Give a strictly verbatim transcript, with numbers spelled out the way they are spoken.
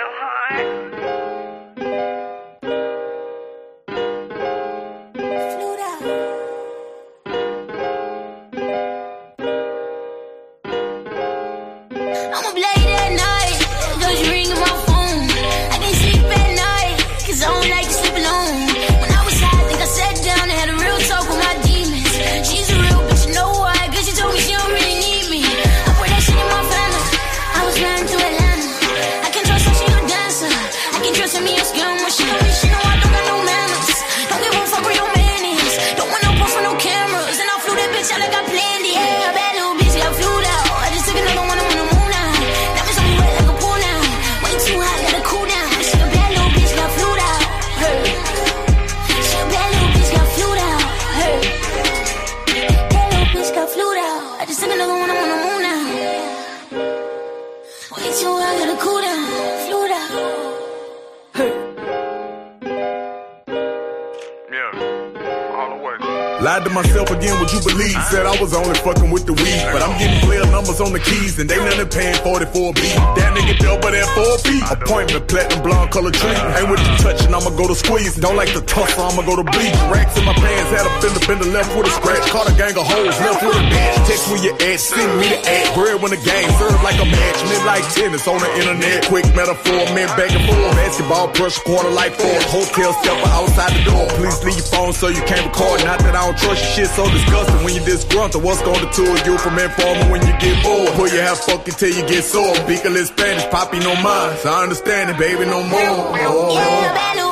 hard. I'm a blade at night, cause you ringing my phone. I can't sleep at night, cause I don't like to sleep alone. When I was high, I think I sat down and had a real talk with my demons. She's a real bitch, you know why? Cause she told me she don't really need me. I put that shit in my family, I was flying to Atlanta. I can trust her, she a dancer. I can trust her, me a scammer. She know me, she know I don't got no manners. Don't give a fuck where your man is. Don't want no proof for no cameras. And I flew that bitch out like I planned it. Yeah, bad little bitch, got flew out. I just took another one, I'm on the moon now. Diamonds on me wet like a pool now. Way too hot, let it cool down. She a bad little bitch, got flew out. Hey. She a bad little bitch, got flew out. Hey. Bad little bitch, got flew out. I just took another one, I'm on the moon now. Way too hot, let it cool down. Flew out. Hey. Lied to myself again, would you believe? Said I was only fucking with the weed, but I'm getting player numbers on the keys, and they nothing paying forty for a beat. That nigga double that for a beat. Appointment, platinum, blonde color tree. Ain't with the touching, I'ma go to squeeze. Don't like the tussle, I'ma go to bleach. Racks in my pants, had a fender bender left with a scratch. Caught a gang of hoes, left with a dash. Text me your ass, send me the ad. Bread when the game served like a match. Mid like tennis on the internet. Quick metaphor, men back and forth. Basketball, brush, quarter like four. Hotel stepper outside the door. Please leave your phone so you can't record. Not that I don't trust your shit so disgusting. When you disgruntled, what's gonna tour you from informing when you get bored? Pull your hair fucking till you get sore. Speak a little Spanish, poppy no minds. I understand it, baby, no more. Yeah,